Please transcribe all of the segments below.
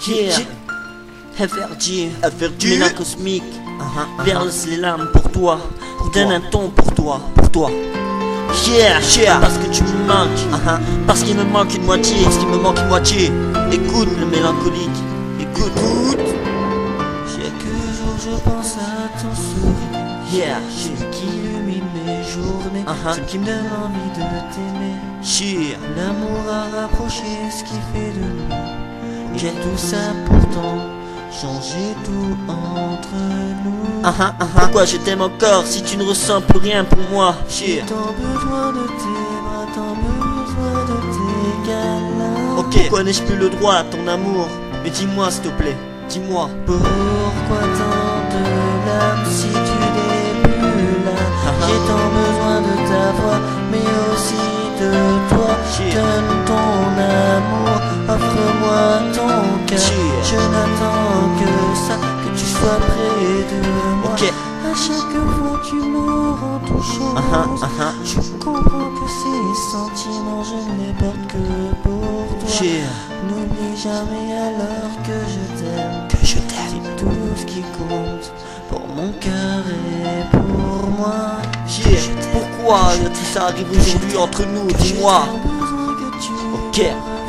Yeah. FRG, Mélan cosmique, verse les larmes pour toi, donne un ton pour toi, Yeah, parce que tu me manques, parce qu'il me manque une moitié, écoute le mélancolique, écoute. Chaque jour je pense à ton sourire, celui qui illumine mes journées, celui qui me donne envie de t'aimer. L'amour a rapproché ce qui fait de nous, j'ai tout ça pourtant changer tout entre nous. Pourquoi je t'aime encore si tu ne ressens plus rien pour moi? J'ai tant besoin de tes bras, tant besoin de tes câlins. Ok, pourquoi n'ai-je plus le droit à ton amour? Mais dis-moi s'il te plaît, dis-moi. Pourquoi tant de larmes si tu n'es plus là? J'ai tant besoin de ta voix, mais aussi de toi. Donne ton amour, offre-moi ton cœur. Je n'attends que ça, que tu sois près de moi. À chaque fois tu me rends tout chaud. Je comprends que ces sentiments je ne les porte que pour toi. N'oublie jamais alors que je t'aime. C'est tout ce qui compte pour mon cœur et pour moi. Pourquoi tout ça arrive aujourd'hui entre nous? Dis-moi. Ok.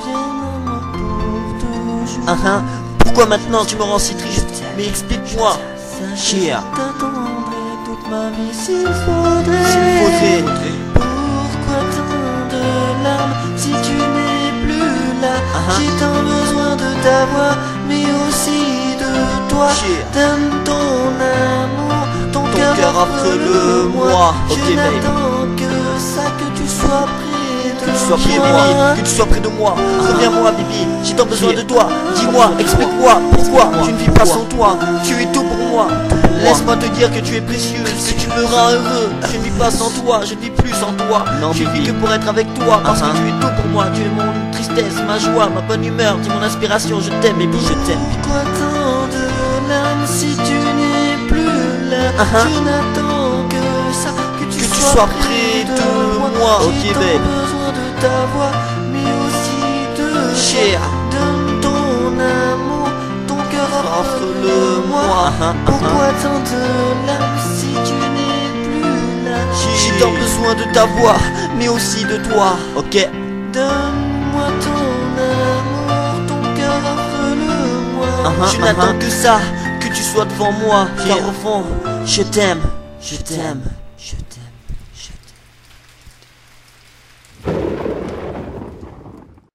Pourquoi maintenant tu me rends si triste? Mais explique-moi. T'attendrai toute ma vie s'il faudrait. Pourquoi tant de larmes si tu n'es plus là? J'ai tant besoin de ta voix, mais aussi de toi. Donne ton amour, ton cœur offre-le-moi. Je n'attends que ça, que tu sois près de moi. Que tu sois près de moi. Reviens-moi, Bibi, j'ai tant besoin de toi. Dis-moi, explique-moi pourquoi je ne vis pas sans toi. Tu es tout pour moi. Laisse-moi te dire que tu es précieuse, que tu me rends heureux. Je ne vis pas sans toi, je ne vis plus sans toi. Je vis que pour être avec toi, parce que tu es tout pour moi. Tu es mon tristesse, ma joie, ma bonne humeur. Tu es mon inspiration, je t'aime, Bibi, je t'aime. Pourquoi tant de larmes si tu n'es plus là? Je n'attends que ça, que tu sois près de moi. J'ai tant besoin de ta voix, mais aussi de toi. Donne ton amour, ton cœur offre-le-moi. Pourquoi tant de larmes si tu n'es plus là? J'ai tant besoin de ta voix, mais aussi de toi. Ok. Donne-moi ton amour, ton cœur offre-le-moi. Je n'attends que ça, que tu sois devant moi. Car au fond, je t'aime, je t'aime.